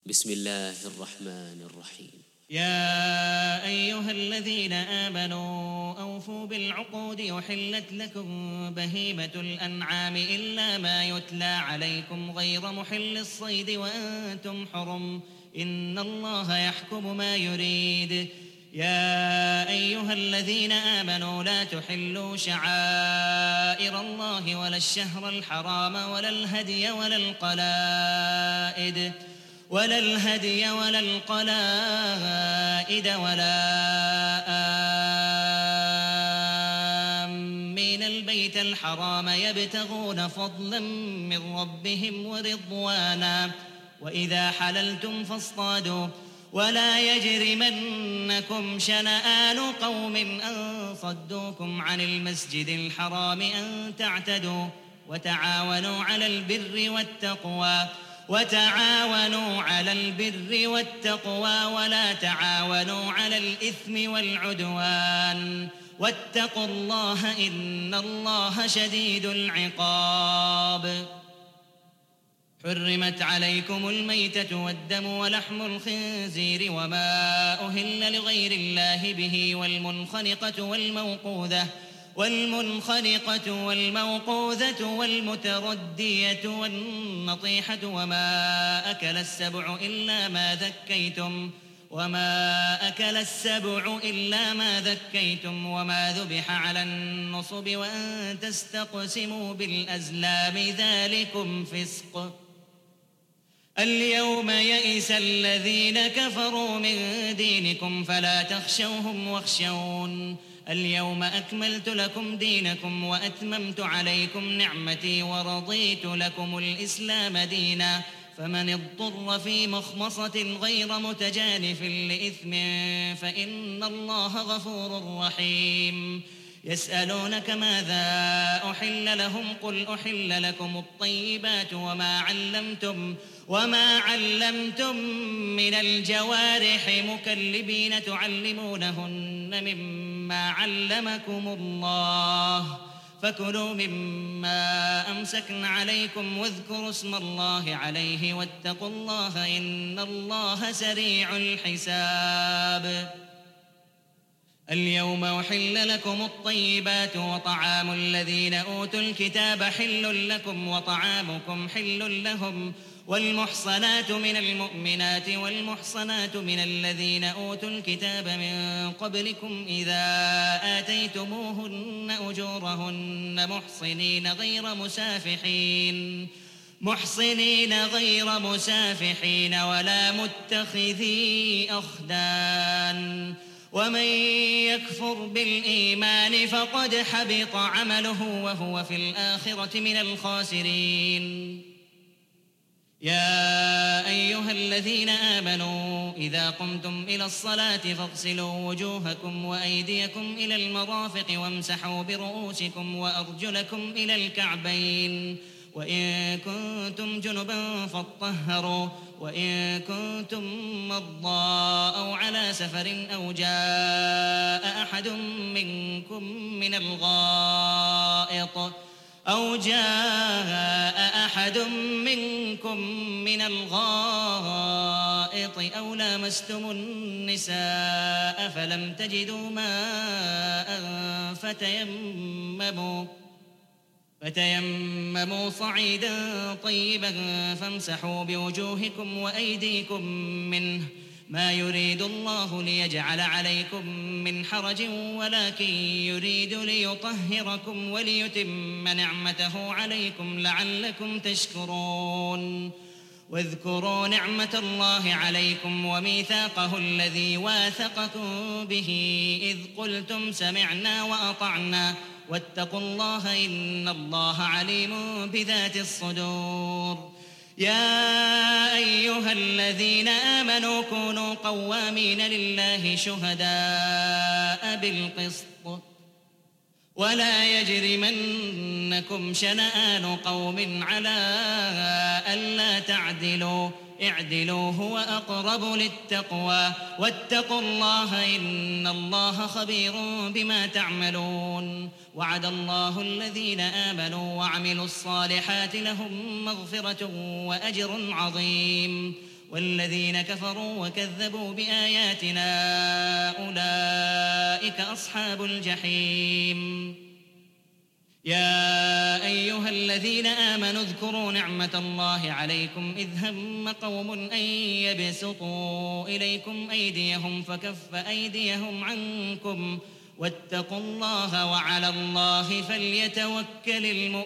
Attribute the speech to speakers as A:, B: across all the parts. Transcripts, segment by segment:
A: بسم الله الرحمن الرحيم.
B: يا أيها الذين آمنوا أوفوا بالعقود يحلت لكم بهيمة الأنعام إلا ما يتلى عليكم غير محل الصيد وأنتم حرم إن الله يحكم ما يريد. يا أيها الذين آمنوا لا تحلوا شعائر الله ولا الشهر الحرام ولا الهدي ولا القلائد ولا آمين البيت الحرام يبتغون فضلا من ربهم ورضوانا وإذا حللتم فاصطادوا ولا يجرمنكم شنآن قوم أن صدوكم عن المسجد الحرام أن تعتدوا وتعاونوا على البر والتقوى ولا تعاونوا على الإثم والعدوان واتقوا الله إن الله شديد العقاب. حرمت عليكم الميتة والدم ولحم الخنزير وما أهل لغير الله به والمنخنقة والموقوذة والمتردية والنطيحة وما أكل السبع إلا ما ذكيتم وما ذبح على النصب وأن تستقسموا بالأزلام ذلكم فسق. اليوم يئس الذين كفروا من دينكم فلا تخشوهم واخشون. اليوم أكملت لكم دينكم وأتممت عليكم نعمتي ورضيت لكم الإسلام دينا فمن اضطر في مخمصة غير متجانف لإثم فإن الله غفور رحيم. يسألونك ماذا أحل لهم قل أحل لكم الطيبات وما علمتم من الجوارح مكلبين تعلمونهن مما علمكم الله فكلوا مما أمسكن عليكم واذكروا اسم الله عليه واتقوا الله إن الله سريع الحساب. اليوم أحل لكم الطيبات وطعام الذين أوتوا الكتاب حل لكم وطعامكم حل لهم والمحصنات من المؤمنات والمحصنات من الذين أوتوا الكتاب من قبلكم إذا آتيتموهن أجورهن محصنين غير مسافحين ولا متخذي أخدان ومن يكفر بالإيمان فقد حبط عمله وهو في الآخرة من الخاسرين. يا أيها الذين آمنوا إذا قمتم إلى الصلاة فاغسلوا وجوهكم وأيديكم إلى المرافق وامسحوا برؤوسكم وأرجلكم إلى الكعبين وإن كنتم جنبا فاطهروا وإن كنتم مرضى أو على سفر أو جاء أحد منكم من الغائط أو لامستم النساء فلم تجدوا ماء فتيمموا صعيدا طيبا فامسحوا بوجوهكم وأيديكم منه ما يريد الله ليجعل عليكم من حرج ولكن يريد ليطهركم وليتم نعمته عليكم لعلكم تشكرون. واذكروا نعمة الله عليكم وميثاقه الذي واثقكم به إذ قلتم سمعنا وأطعنا واتقوا الله إن الله عليم بذات الصدور. يا أيها الذين آمنوا كونوا قوامين لله شهداء بالقسط ولا يجرمنكم شنآن قوم على ألا تعدلوا اعدلوا هو أقرب للتقوى واتقوا الله إن الله خبير بما تعملون. وعد الله الذين آمنوا وعملوا الصالحات لهم مغفرة وأجر عظيم. والذين كفروا وكذبوا بآياتنا أولئك أصحاب الجحيم. يا أيها الذين آمنوا اذكروا نعمة الله عليكم إذ هم قوم أن يبسطوا إليكم أيديهم فكف أيديهم عنكم واتقوا الله وعلى الله فليتوكل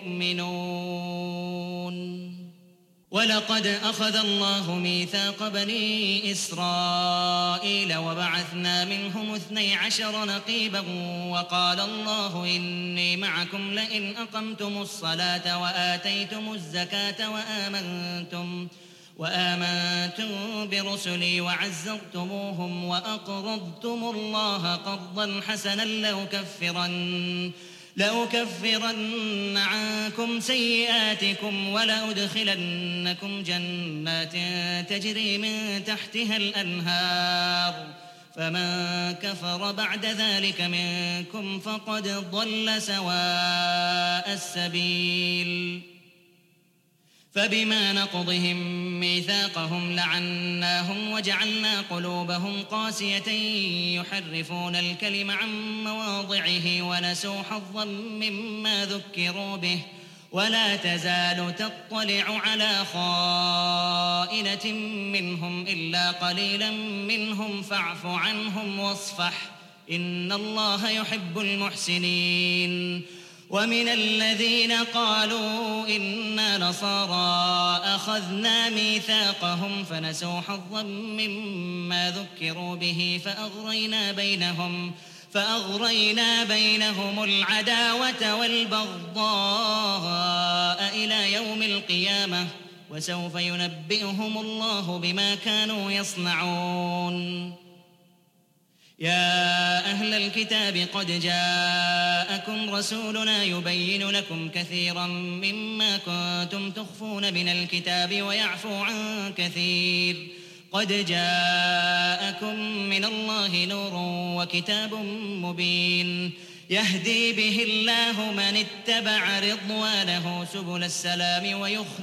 B: المؤمنون. ولقد أخذ الله ميثاق بني إسرائيل وبعثنا منهم 12 نقيبا وقال الله إني معكم لئن أقمتم الصلاة وآتيتم الزكاة وآمنتم برسلي وعزرتموهم وأقرضتم الله قرضا حسنا لأكفرن عنكم سيئاتكم ولأدخلنكم جنات تجري من تحتها الأنهار فمن كفر بعد ذلك منكم فقد ضل سواء السبيل. فبما نقضهم ميثاقهم لعناهم وجعلنا قلوبهم قاسية يحرفون الكلم عن مواضعه ونسوا حظا مما ذكروا به ولا تزال تطلع على خائنة منهم إلا قليلا منهم فاعف عنهم واصفح إن الله يحب المحسنين. ومن الذين قالوا إنا نصارى أخذنا ميثاقهم فنسوا حظا مما ذكروا به فأغرينا بينهم العداوة والبغضاء إلى يوم القيامة وسوف ينبئهم الله بما كانوا يصنعون. يا أهل الكتاب قد جاءكم رسولنا يبين لكم كثيرا مما كنتم تخفون من الكتاب ويعفو عن كثير قد جاءكم من الله نور وكتاب مبين يهدي به الله من اتبع رضوانه سبل السلام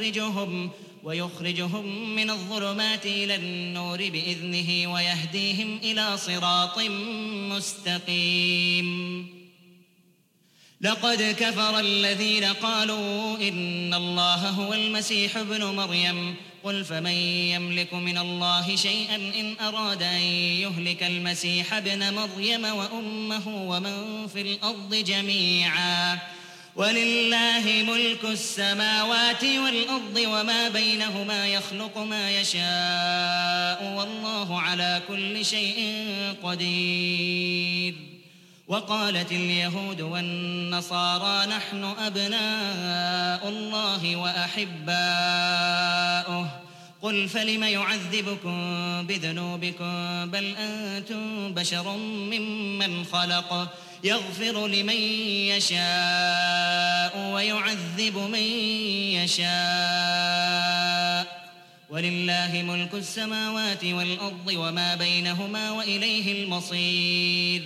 B: ويخرجهم من الظلمات إلى النور بإذنه ويهديهم إلى صراط مستقيم. لقد كفر الذين قالوا إن الله هو المسيح ابن مريم قل فمن يملك من الله شيئا إن أراد أن يهلك المسيح ابن مريم وأمه ومن في الأرض جميعا ولله ملك السماوات والأرض وما بينهما يخلق ما يشاء والله على كل شيء قدير. وقالت اليهود والنصارى نحن أبناء الله وأحباؤه قل فلم يعذبكم بذنوبكم بل أنتم بشر ممن خلق يغفر لمن يشاء ويعذب من يشاء ولله ملك السماوات والأرض وما بينهما وإليه المصير.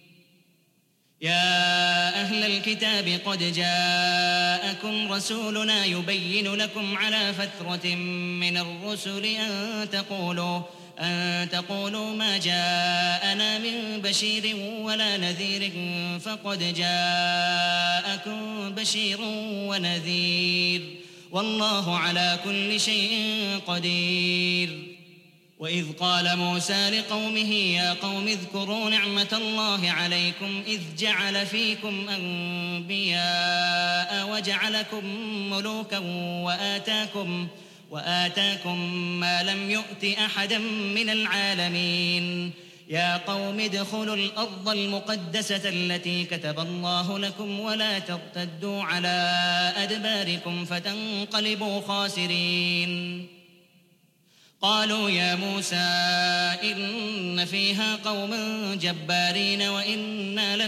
B: يا أهل الكتاب قد جاءكم رسولنا يبين لكم على فترة من الرسل أن تقولوا ما جاءنا من بشير ولا نذير فقد جاءكم بشير ونذير والله على كل شيء قدير. وإذ قال موسى لقومه يا قوم اذكروا نعمة الله عليكم إذ جعل فيكم أنبياء وجعلكم ملوكا وآتاكم ما لم يؤت أحدا من العالمين. يا قوم ادخلوا الأرض المقدسة التي كتب الله لكم ولا ترتدوا على أدباركم فتنقلبوا خاسرين. قالوا يا موسى إن فيها قوما جبارين وإنا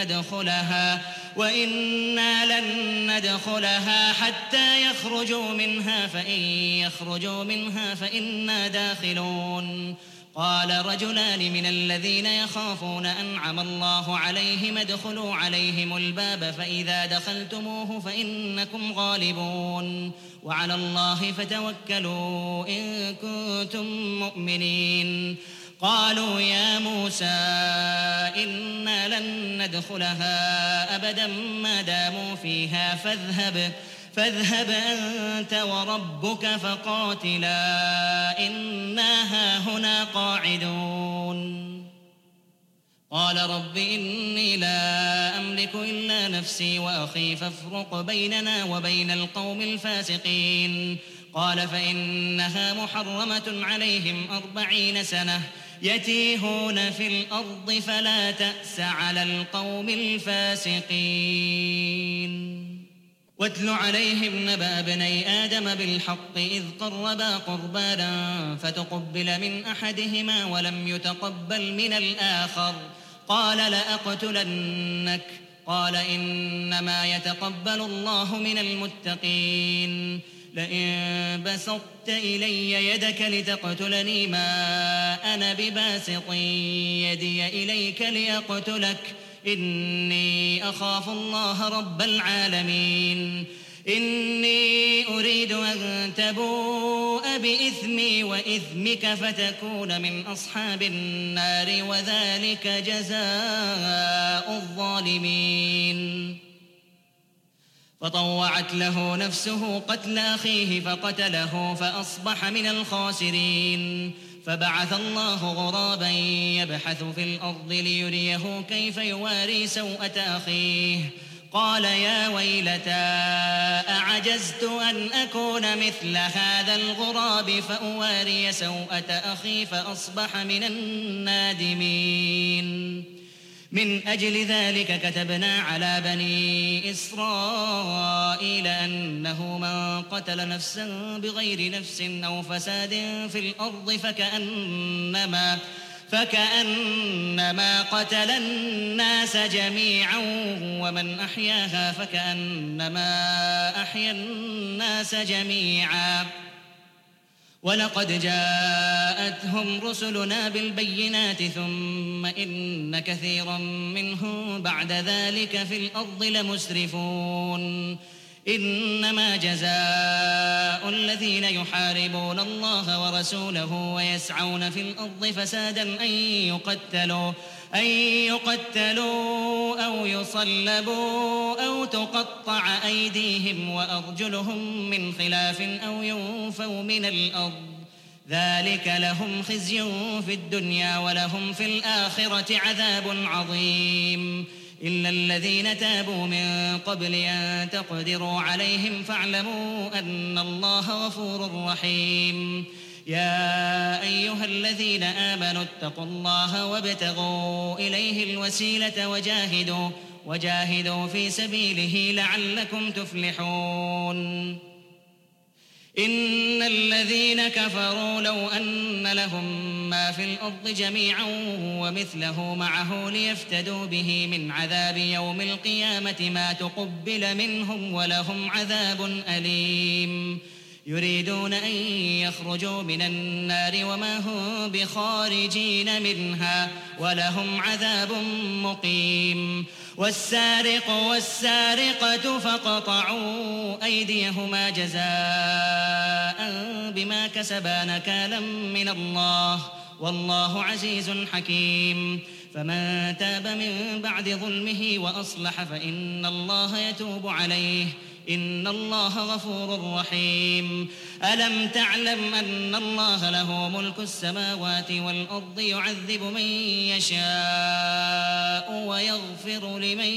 B: لن ندخلها حتى يخرجوا منها فإن يخرجوا منها فإنا داخلون. قال رجلان من الذين يخافون أنعم الله عليهم ادخلوا عليهم الباب فإذا دخلتموه فإنكم غالبون وعلى الله فتوكلوا إن كنتم مؤمنين. قالوا يا موسى إنا لن ندخلها أبدا ما داموا فيها فاذهب أنت وربك فقاتلا إنا هاهنا قاعدون. قال رب إني لا أملك إلا نفسي وأخي فافرق بيننا وبين القوم الفاسقين. قال فإنها محرمة عليهم 40 سنة يتيهون في الأرض فلا تأس على القوم الفاسقين. واتل عليهم نبأ ابني آدم بالحق إذ قربا قربانا فتقبل من أحدهما ولم يتقبل من الآخر قال لأقتلنك قال إنما يتقبل الله من المتقين. لئن بسطت إلي يدك لتقتلني ما أنا بباسط يدي إليك لأقتلك إني أخاف الله رب العالمين. إني أريد أن تبوء بإثمي وإثمك فتكون من أصحاب النار وذلك جزاء الظالمين. فطوعت له نفسه قتل أخيه فقتله فأصبح من الخاسرين. فبعث الله غرابا يبحث في الأرض ليريه كيف يواري سوءة أخيه قال يا ويلتى أعجزت أن أكون مثل هذا الغراب فأواري سوءة أخي فأصبح من النادمين. من أجل ذلك كتبنا على بني إسرائيل أنه من قتل نفسا بغير نفس أو فساد في الأرض فكأنما قتل الناس جميعا ومن أحياها فكأنما أحيا الناس جميعا. ولقد جاءتهم رسلنا بالبينات ثم إن كثيرا منهم بعد ذلك في الأرض لمسرفون. إنما جزاء الذين يحاربون الله ورسوله ويسعون في الأرض فسادا أن يقتلوا أو يصلبوا أو تقطع أيديهم وأرجلهم من خلاف أو ينفوا من الأرض ذلك لهم خزي في الدنيا ولهم في الآخرة عذاب عظيم. إلا الذين تابوا من قبل أن تقدروا عليهم فاعلموا أن الله غفور رحيم. يا أيها الذين آمنوا اتقوا الله وابتغوا إليه الوسيلة وجاهدوا في سبيله لعلكم تفلحون. إن الذين كفروا لو أن لهم ما في الأرض جميعا ومثله معه ليفتدوا به من عذاب يوم القيامة ما تقبل منهم ولهم عذاب أليم. يريدون أن يخرجوا من النار وما هم بخارجين منها ولهم عذاب مقيم. والسارق والسارقة فاقطعوا أيديهما جزاء بما كسبا نكالا من الله والله عزيز حكيم. فمن تاب من بعد ظلمه وأصلح فإن الله يتوب عليه إن الله غفور رحيم. ألم تعلم أن الله له ملك السماوات والأرض يعذب من يشاء ويغفر لمن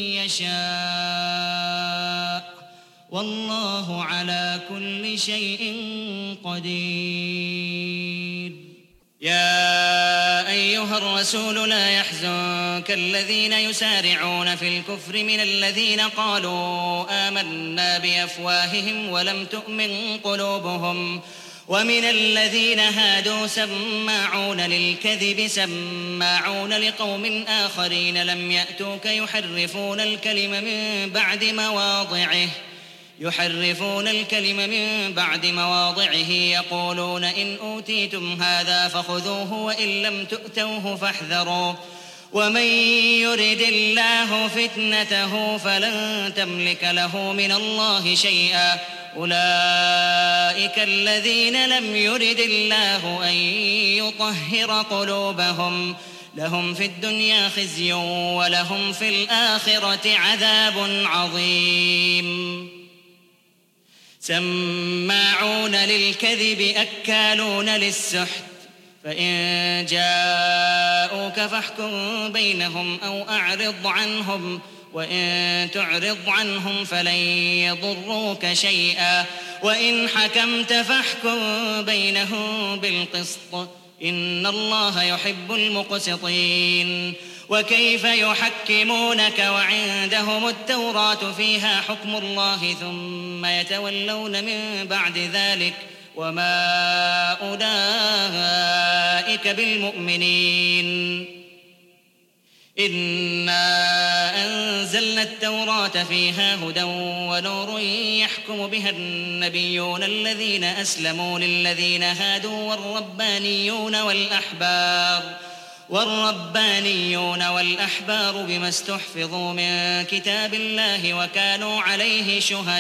B: يشاء والله على كل شيء قدير. يا أيها الرسول لا يحزنك الذين يسارعون في الكفر من الذين قالوا آمنا بأفواههم ولم تؤمن قلوبهم ومن الذين هادوا سماعون للكذب سماعون لقوم آخرين لم يأتوك يحرفون الكلم من بعد مواضعه يحرفون الكلم من بعد مواضعه يقولون إن أوتيتم هذا فخذوه وإن لم تؤتوه فاحذروا ومن يرد الله فتنته فلن تملك له من الله شيئا أولئك الذين لم يرد الله أن يطهر قلوبهم لهم في الدنيا خزي ولهم في الآخرة عذاب عظيم سماعون للكذب أكالون للسحت فإن جاءوك فاحكم بينهم أو أعرض عنهم وإن تعرض عنهم فلن يضروك شيئا وإن حكمت فاحكم بينهم بالقسط إن الله يحب المقسطين وكيف يحكمونك وعندهم التوراة فيها حكم الله ثم يتولون من بعد ذلك وما أولئك بالمؤمنين إنا أنزلنا التوراة فيها هدى ونور يحكم بها النبيون الذين أسلموا للذين هادوا والربانيون والأحبار بما استحفظوا من كتاب الله وكانوا عليه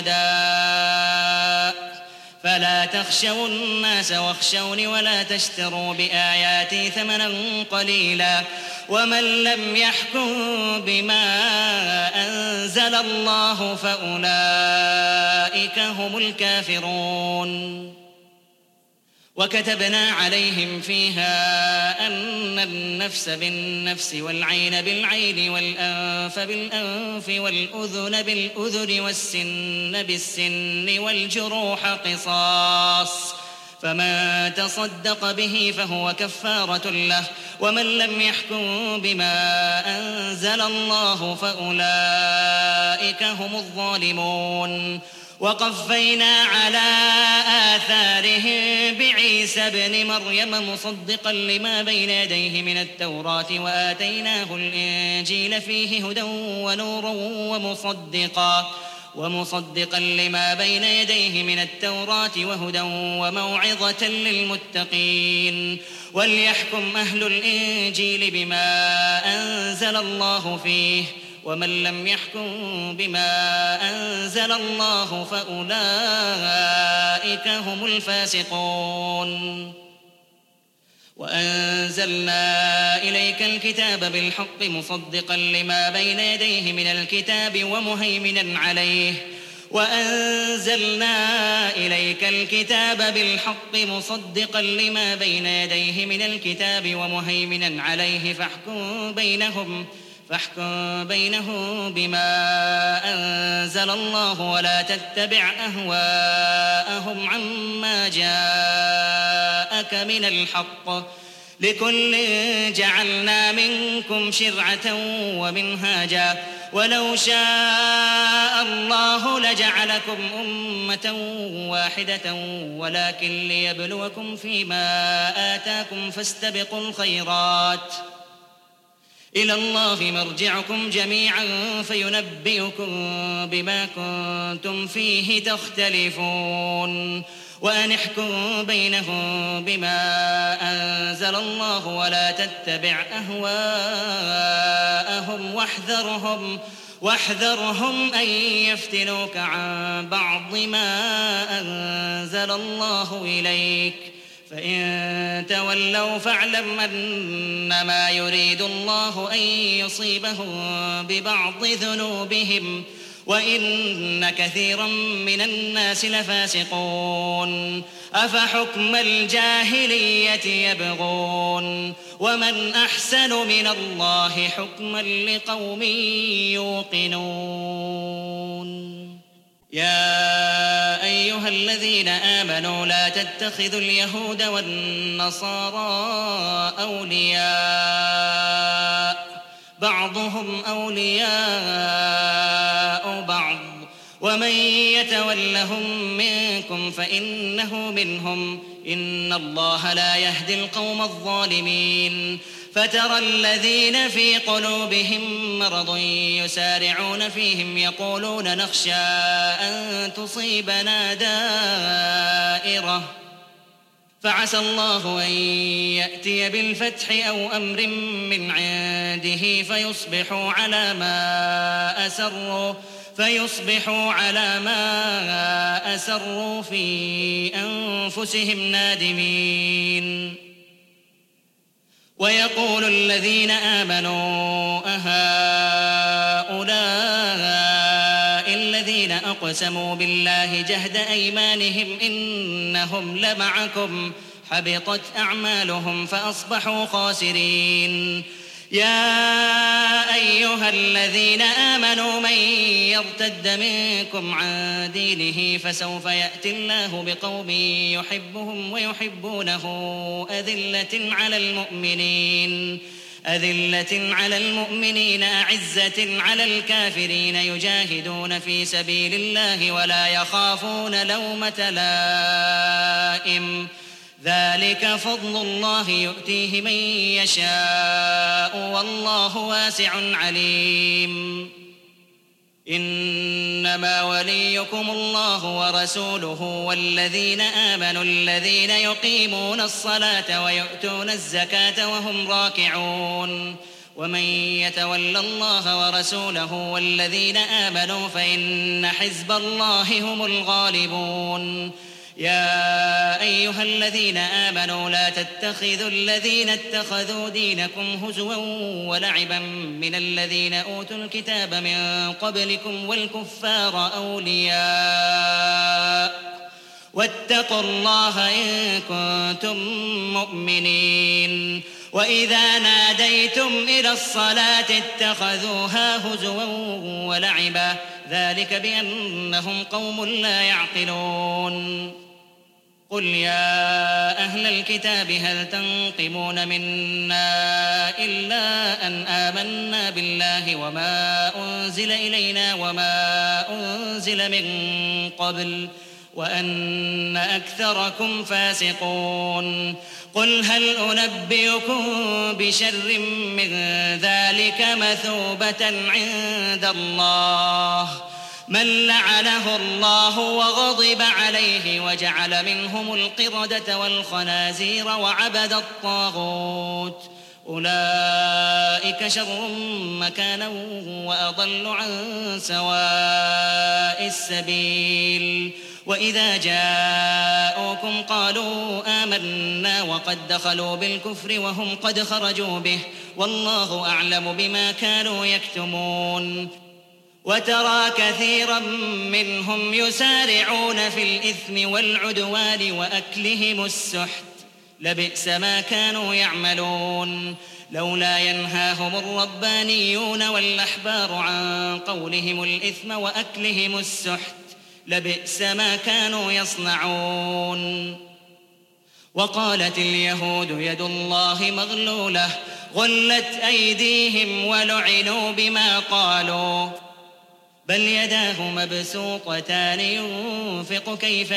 B: شهداء فلا تخشوا الناس واخشوني ولا تشتروا بآياتي ثمنا قليلا ومن لم يحكم بما أنزل الله فأولئك هم الكافرون وكتبنا عليهم فيها أن النفس بالنفس والعين بالعين والأنف بالأنف والأذن بالأذن والسن بالسن والجروح قصاص فمن تصدق به فهو كفارة له ومن لم يحكم بما أنزل الله فأولئك هم الظالمون وقفينا على آثارهم بعيسى ابن مريم مصدقا لما بين يديه من التوراة وآتيناه الإنجيل فيه هدى ونور ومصدقا لما بين يديه من التوراة وهدى وموعظة للمتقين وليحكم أهل الإنجيل بما أنزل الله فيه ومن لم يحكم بما أنزل الله فأولئك هم الفاسقون وأنزلنا إليك الكتاب بالحق مصدقا لما بين يديه من الكتاب ومهيمنا عليه فاحكم بينهم بما أنزل الله ولا تتبع أهواءهم عما جاءك من الحق لكل جعلنا منكم شرعة ومنهاجا ولو شاء الله لجعلكم أمة واحدة ولكن ليبلوكم فيما آتاكم فاستبقوا الخيرات إلى الله مرجعكم جميعا فينبئكم بما كنتم فيه تختلفون وأن احكم بينهم بما أنزل الله ولا تتبع أهواءهم واحذرهم أن يفتنوك عن بعض ما أنزل الله إليك فإن تولوا فاعلم أنما يريد الله أن يصيبهم ببعض ذنوبهم وإن كثيرا من الناس لفاسقون أفحكم الجاهلية يبغون ومن أحسن من الله حكما لقوم يوقنون يا أيها الذين آمنوا لا تتخذوا اليهود والنصارى أولياء بعضهم أولياء بعض ومن يتولهم منكم فإنه منهم إن الله لا يهدي القوم الظالمين فترى الذين في قلوبهم مرض يسارعون فيهم يقولون نخشى أن تصيبنا دائرة فعسى الله أن يأتي بالفتح أو أمر من عنده فيصبحوا على ما أسروا في أنفسهم نادمين. ويقول الذين آمنوا أهؤلاء الذين أقسموا بالله جهد أيمانهم إنهم لمعكم حبطت أعمالهم فأصبحوا خاسرين. يا أيها الذين آمنوا من يرتد منكم عن دينه فسوف يأتي الله بقوم يحبهم ويحبونه أذلة على المؤمنين أعزة على الكافرين يجاهدون في سبيل الله ولا يخافون لومة لائم ذلك فضل الله يؤتيه من يشاء والله واسع عليم. إنما وليكم الله ورسوله والذين آمنوا الذين يقيمون الصلاة ويؤتون الزكاة وهم راكعون ومن يتول الله ورسوله والذين آمنوا فإن حزب الله هم الغالبون. يا أيها الذين آمنوا لا تتخذوا الذين اتخذوا دينكم هزوا ولعبا من الذين أوتوا الكتاب من قبلكم والكفار أولياء واتقوا الله إن كنتم مؤمنين. وإذا ناديتم إلى الصلاة اتخذوها هزوا ولعبا ذلك بأنهم قوم لا يعقلون. قل يا أهل الكتاب هل تنقمون منا إلا أن آمنا بالله وما أنزل إلينا وما أنزل من قبل وأن أكثركم فاسقون. قل هل أنبئكم بشر من ذلك مثوبة عند الله من لعنه الله وغضب عليه وجعل منهم القردة والخنازير وعبد الطاغوت أولئك شر مكانا وأضل عن سواء السبيل. وإذا جاءوكم قالوا آمنا وقد دخلوا بالكفر وهم قد خرجوا به والله أعلم بما كانوا يكتمون. وترى كثيرا منهم يسارعون في الإثم والعدوان وأكلهم السحت لبئس ما كانوا يعملون. لولا ينهاهم الربانيون والأحبار عن قولهم الإثم وأكلهم السحت لبئس ما كانوا يصنعون. وقالت اليهود يد الله مغلولة غلت أيديهم ولعنوا بما قالوا بل يداه مبسوطتان ينفق كيف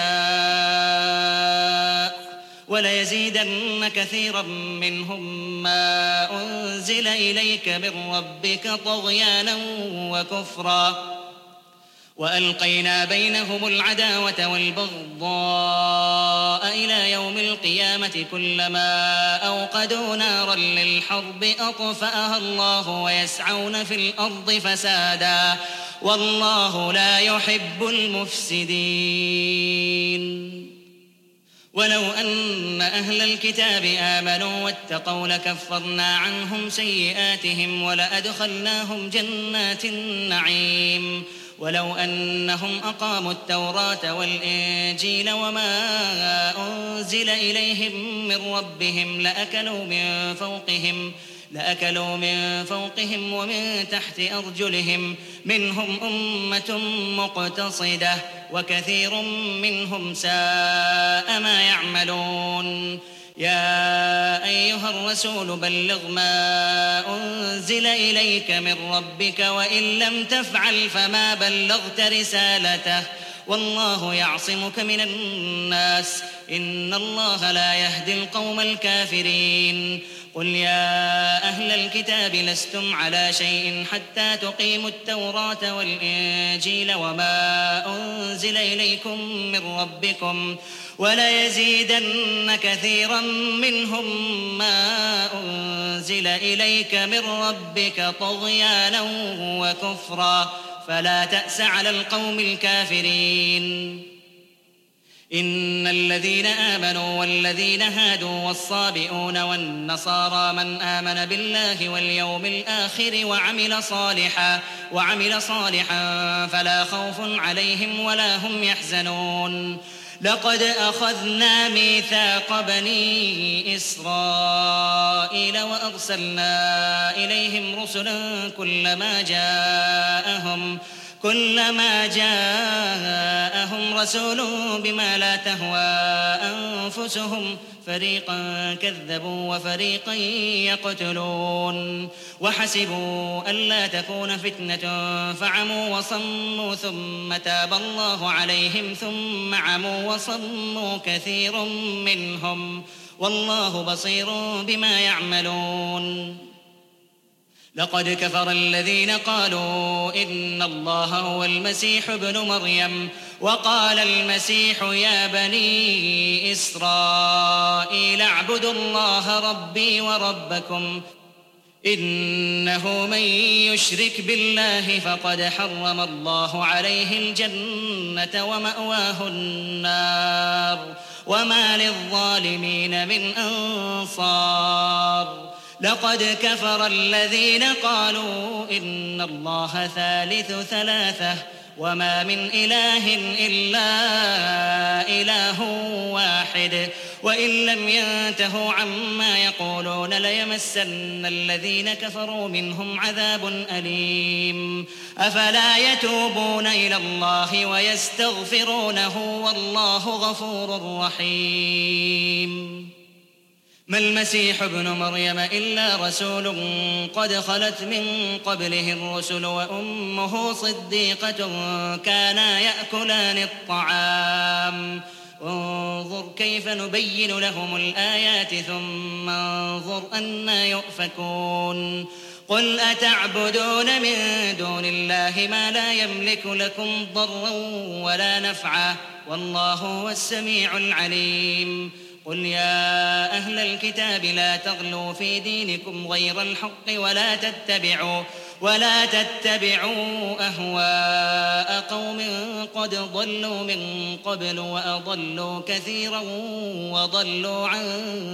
B: يشاء وليزيدن كثيرا منهم ما أنزل إليك من ربك طغيانا وكفرا وألقينا بينهم العداوة والبغضاء إلى يوم القيامة كلما أوقدوا نارا للحرب أطفأها الله ويسعون في الأرض فسادا والله لا يحب المفسدين. ولو أن أهل الكتاب آمنوا واتقوا لكفرنا عنهم سيئاتهم ولأدخلناهم جنات النعيم. ولو أنهم أقاموا التوراة والإنجيل وما أنزل إليهم من ربهم لأكلوا من فوقهم ومن تحت أرجلهم منهم أمة مقتصدة وكثير منهم ساء ما يعملون. يا أيها الرسول بلغ ما أنزل إليك من ربك وإن لم تفعل فما بلغت رسالته والله يعصمك من الناس إن الله لا يهدي القوم الكافرين. قل يا أهل الكتاب لستم على شيء حتى تقيموا التوراة والإنجيل وما أنزل إليكم من ربكم وليزيدن كثيرا منهم ما أنزل إليك من ربك طغيانا وكفرا فلا تأس على القوم الكافرين. إن الذين آمنوا والذين هادوا والصابئون والنصارى من آمن بالله واليوم الآخر وعمل صالحا فلا خوف عليهم ولا هم يحزنون. لقد أخذنا ميثاق بني إسرائيل وأرسلنا إليهم رسلا كلما جاءهم رسول بما لا تهوى أنفسهم فريقا كذبوا وفريقا يقتلون وحسبوا ألا تكون فتنة فعموا وصموا ثم تاب الله عليهم ثم عموا وصموا كثير منهم والله بصير بما يعملون. لقد كفر الذين قالوا إن الله هو المسيح ابن مريم وقال المسيح يا بني إسرائيل اعبدوا الله ربي وربكم إنه من يشرك بالله فقد حرم الله عليه الجنة ومأواه النار وما للظالمين من أنصار. لقد كفر الذين قالوا إن الله ثالث ثلاثة وما من إله إلا إله واحد وإن لم ينتهوا عما يقولون ليمسن الذين كفروا منهم عذاب أليم. أفلا يتوبون إلى الله ويستغفرونه والله غفور رحيم. ما المسيح ابن مريم إلا رسول قد خلت من قبله الرسل وأمه صديقة كانا يأكلان الطعام انظر كيف نبين لهم الآيات ثم انظر أنى يؤفكون. قل أتعبدون من دون الله ما لا يملك لكم ضرا ولا نفعا والله هو السميع العليم. قل يا أهل الكتاب لا تغلوا في دينكم غير الحق ولا تتبعوا أهواء قوم قد ضلوا من قبل وأضلوا كثيرا وضلوا عن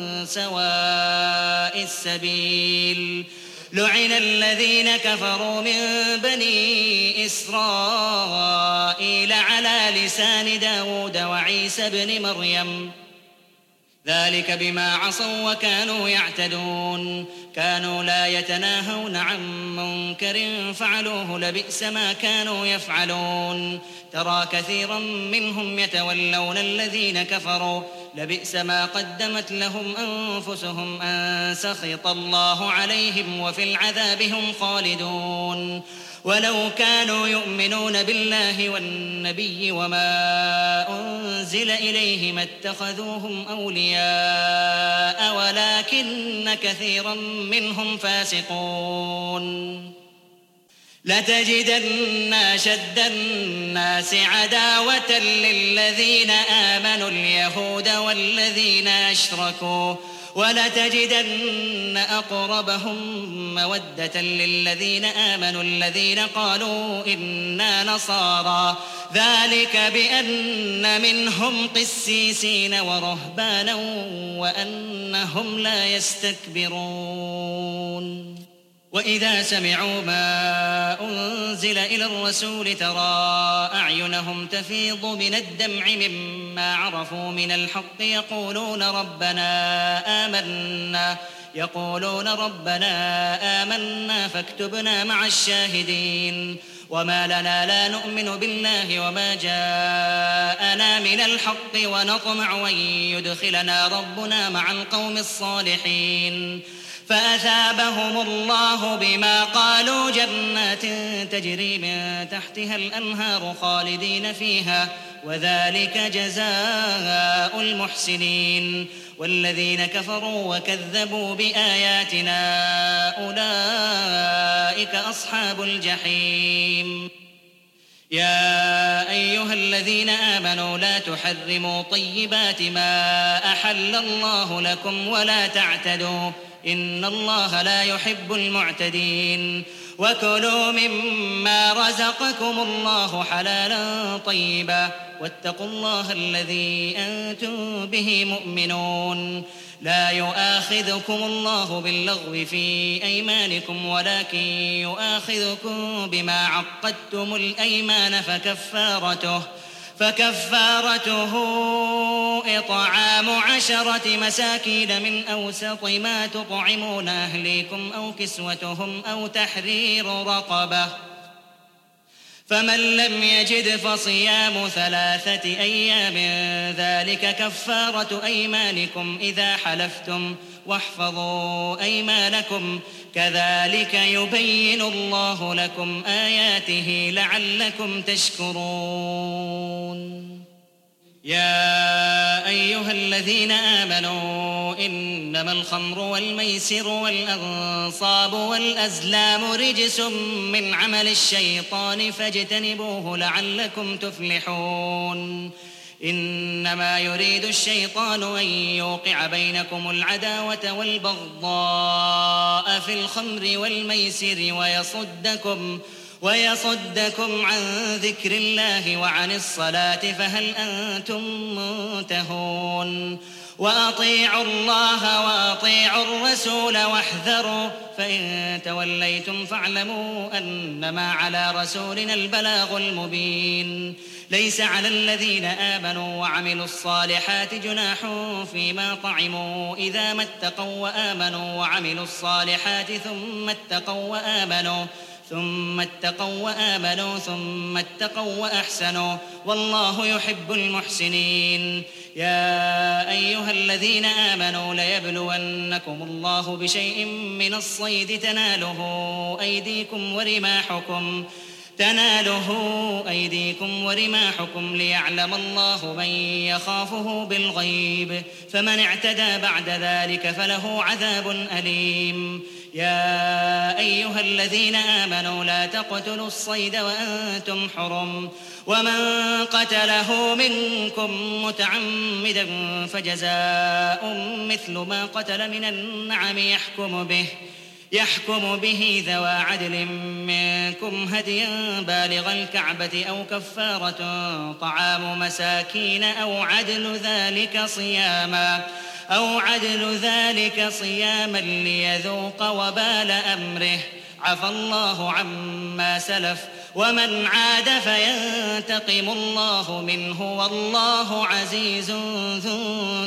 B: سواء السبيل. لعن الذين كفروا من بني إسرائيل على لسان داود وعيسى بن مريم ذلك بما عصوا وكانوا يعتدون. كانوا لا يتناهون عن منكر فعلوه لبئس ما كانوا يفعلون. ترى كثيرا منهم يتولون الذين كفروا لبئس ما قدمت لهم أنفسهم أن سخط الله عليهم وفي العذاب هم خالدون. ولو كانوا يؤمنون بالله والنبي وما أنزل إليه ما اتخذوهم أولياء ولكن كثيرا منهم فاسقون. لتجدن أشد الناس عداوة للذين آمنوا اليهود والذين أشركوا ولتجدن أقربهم مودة للذين آمنوا الذين قالوا إنا نصارى ذلك بأن منهم قسيسين ورهبانا وأنهم لا يستكبرون. وإذا سمعوا ما أنزل إلى الرسول ترى أعينهم تفيض من الدمع مما عرفوا من الحق يقولون ربنا آمنا فاكتبنا مع الشاهدين. وما لنا لا نؤمن بالله وما جاءنا من الحق ونطمع أن يدخلنا ربنا مع القوم الصالحين. فأثابهم الله بما قالوا جنات تجري من تحتها الأنهار خالدين فيها وذلك جزاء المحسنين. والذين كفروا وكذبوا بآياتنا أولئك أصحاب الجحيم. يا أيها الذين آمنوا لا تحرموا طيبات ما أحل الله لكم ولا تعتدوا إن الله لا يحب المعتدين. وكلوا مما رزقكم الله حلالا طيبا واتقوا الله الذي أنتم به مؤمنون. لا يؤاخذكم الله باللغو في أيمانكم ولكن يؤاخذكم بما عقدتم الأيمان فكفارته إطعام 10 مساكين من أوسط ما تطعمون أهليكم أو كسوتهم أو تحرير رقبة، فمن لم يجد فصيام 3 أيام ذلك كفارة أيمانكم إذا حلفتم واحفظوا أيمانكم كذلك يبين الله لكم آياته لعلكم تشكرون. يا أيها الذين آمنوا إنما الخمر والميسر والأنصاب والأزلام رجس من عمل الشيطان فاجتنبوه لعلكم تفلحون. إنما يريد الشيطان أن يوقع بينكم العداوة والبغضاء في الخمر والميسر ويصدكم عن ذكر الله وعن الصلاة فهل أنتم منتهون. وأطيعوا الله وأطيعوا الرسول واحذروا فإن توليتم فاعلموا أنما على رسولنا البلاغ المبين. ليس على الذين آمنوا وعملوا الصالحات جناح فيما طعموا إذا ما اتقوا وآمنوا وعملوا الصالحات ثم اتقوا وأحسنوا والله يحب المحسنين. يا أيها الذين آمنوا ليبلونكم الله بشيء من الصيد تناله أيديكم ورماحكم ليعلم الله من يخافه بالغيب فمن اعتدى بعد ذلك فله عذاب أليم. يا أيها الذين آمنوا لا تقتلوا الصيد وأنتم حرم ومن قتله منكم متعمدا فجزاء مثل ما قتل من النعم يحكم به ذوى عدل منكم هديا بالغ الكعبة أو كفارة طعام مساكين أو عدل ذلك صياما ليذوق وبال أمره عفى الله عما سلف ومن عاد فينتقم الله منه والله عزيز ذو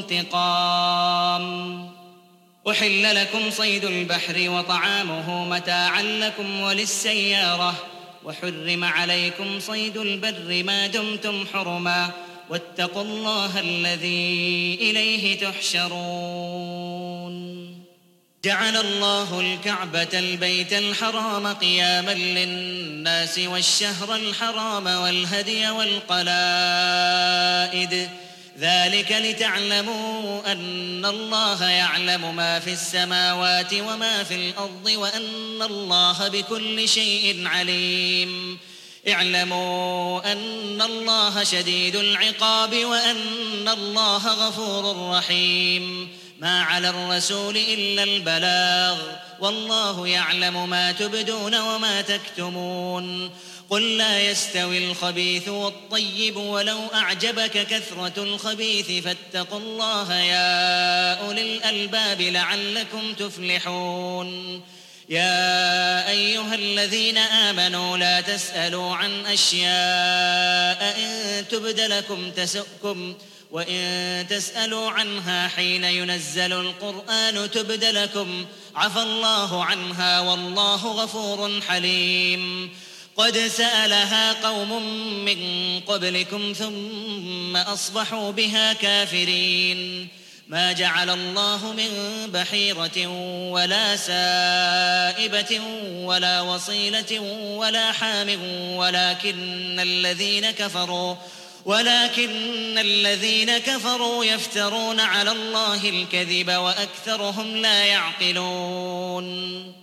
B: انتقام. أحل لكم صيد البحر وطعامه متاعا لكم وللسيارة وحرم عليكم صيد البر ما دمتم حرما واتقوا الله الذي إليه تحشرون. جعل الله الكعبة البيت الحرام قياما للناس والشهر الحرام والهدي والقلائد ذلك لتعلموا أن الله يعلم ما في السماوات وما في الأرض وأن الله بكل شيء عليم. اعلموا أن الله شديد العقاب وأن الله غفور رحيم. ما على الرسول إلا البلاغ والله يعلم ما تبدون وما تكتمون. قل لا يستوي الخبيث والطيب ولو أعجبك كثرة الخبيث فاتقوا الله يا أولي الألباب لعلكم تفلحون. يا أيها الذين آمنوا لا تسألوا عن أشياء إن تبد لكم تسؤكم وإن تسألوا عنها حين ينزل القرآن تبد لكم عفى الله عنها والله غفور حليم. قد سألها قوم من قبلكم ثم أصبحوا بها كافرين. ما جعل الله من بحيرة ولا سائبة ولا وصيلة ولا حام ولكن الذين كفروا يفترون على الله الكذب وأكثرهم لا يعقلون.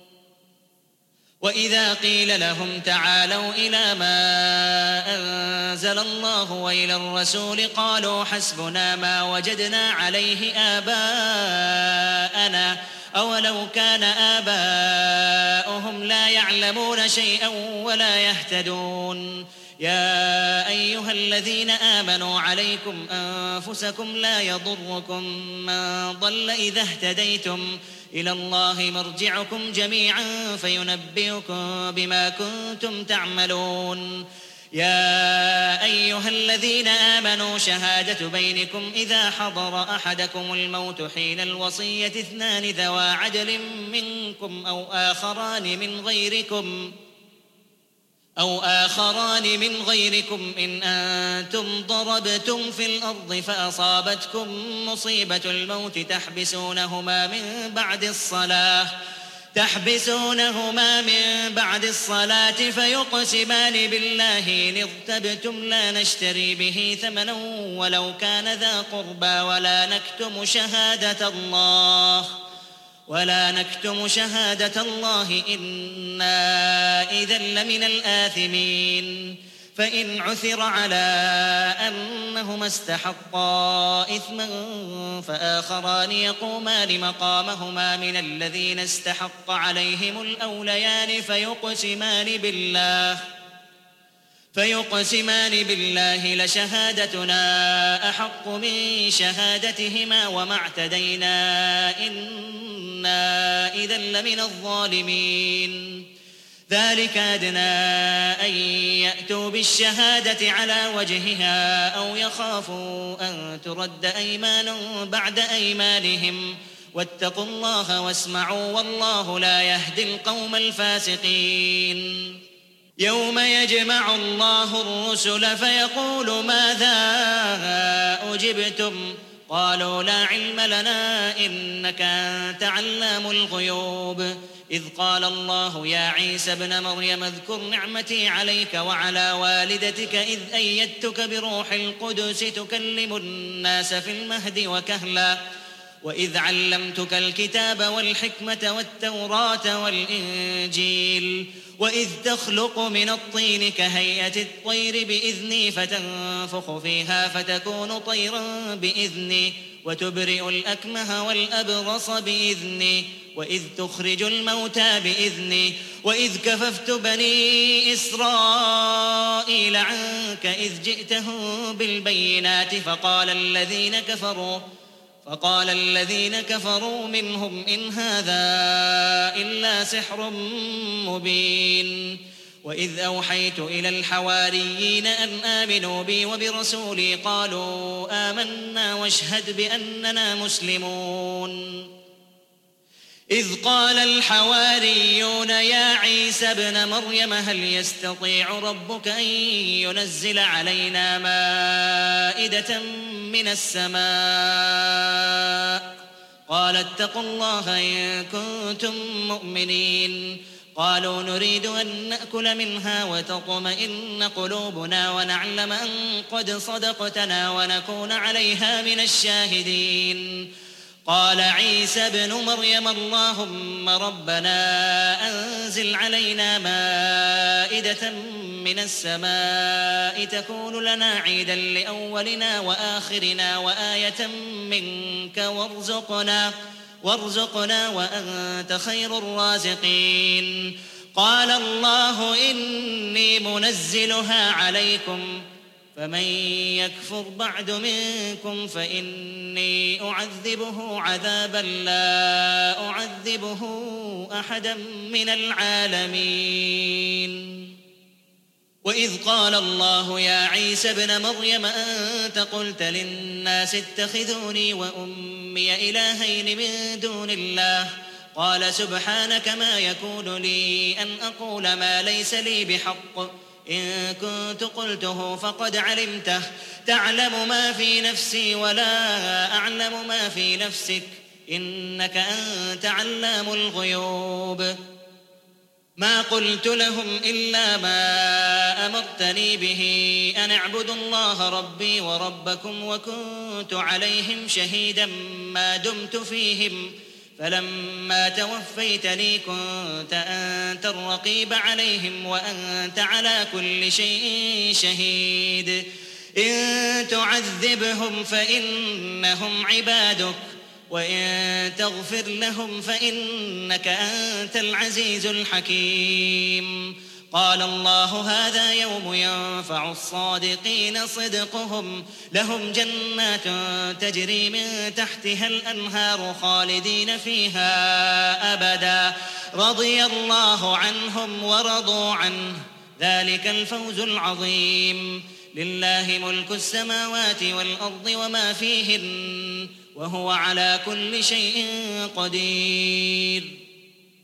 B: وإذا قيل لهم تعالوا إلى ما أنزل الله وإلى الرسول قالوا حسبنا ما وجدنا عليه آباءنا أولو كان آباؤهم لا يعلمون شيئا ولا يهتدون. يا أيها الذين آمنوا عليكم أنفسكم لا يضركم من ضل إذا اهتديتم إلى الله مرجعكم جميعا فينبئكم بما كنتم تعملون. يا أيها الذين آمنوا شهادة بينكم إذا حضر أحدكم الموت حين الوصية 2 ذوى عدل منكم أو آخران من غيركم إن أنتم ضربتم في الأرض فأصابتكم مصيبة الموت تحبسونهما من بعد الصلاة فيقسمان بالله إن ارتبتم لا نشتري به ثمنا ولو كان ذا قربى ولا نكتم شهادة الله إنا إذا لمن الآثمين. فإن عثر على أنهما استحقا إثما فآخران يقومان مقامهما من الذين استحق عليهم الأوليان فيقسمان بالله لشهادتنا أحق من شهادتهما وما اعتدينا إنا إذا لمن الظالمين. ذلك أدنى أن يأتوا بالشهادة على وجهها أو يخافوا أن ترد أيمان بعد أيمانهم واتقوا الله واسمعوا والله لا يهدي القوم الفاسقين. يوم يجمع الله الرسل فيقول ماذا أجبتم قالوا لا علم لنا إنك أنت علام الغيوب. إذ قال الله يا عيسى ابن مريم اذكر نعمتي عليك وعلى والدتك إذ أيدتك بروح القدس تكلم الناس في المهد وكهلا وإذ علمتك الكتاب والحكمة والتوراة والإنجيل وإذ تخلق من الطين كهيئة الطير بإذني فتنفخ فيها فتكون طيرا بإذني وتبرئ الأكمه والأبرص بإذني وإذ تخرج الموتى بإذني وإذ كففت بني إسرائيل عنك إذ جئتهم بالبينات فقال الذين كفروا منهم إن هذا إلا سحر مبين. وإذ أوحيت إلى الحواريين أن آمنوا بي وبرسولي قالوا آمنا واشهد بأننا مسلمون. إذ قال الحواريون يا عيسى ابن مريم هل يستطيع ربك أن ينزل علينا مائدة من السماء قال اتقوا الله إن كنتم مؤمنين. قالوا نريد أن نأكل منها وتطمئن قلوبنا ونعلم أن قد صدقتنا ونكون عليها من الشاهدين. قال عيسى ابن مريم اللهم ربنا أنزل علينا مائدة من السماء تكون لنا عيدا لأولنا وآخرنا وآية منك وارزقنا وأنت خير الرازقين. قال الله إني منزلها عليكم فمن يكفر بعد منكم فإني أعذبه عذابا لا أعذبه أحدا من العالمين. وإذ قال الله يا عيسى ابن مريم أنت قلت للناس اتخذوني وأمي إلهين من دون الله قال سبحانك ما يكون لي أن أقول ما ليس لي بحق إن كنت قلته فقد علمته تعلم ما في نفسي ولا أعلم ما في نفسك إنك أنت علام الغيوب. ما قلت لهم إلا ما أمرتني به أن اعبدوا الله ربي وربكم وكنت عليهم شهيدا ما دمت فيهم فلما توفيتني كنت أنت الرقيب عليهم وأنت على كل شيء شهيد إن تعذبهم فإنهم عبادك وإن تغفر لهم فإنك أنت العزيز الحكيم قال الله هذا يوم ينفع الصادقين صدقهم لهم جنات تجري من تحتها الأنهار خالدين فيها أبدا رضي الله عنهم ورضوا عنه ذلك الفوز العظيم لله ملك السماوات والأرض وما فيهن وهو على كل شيء قدير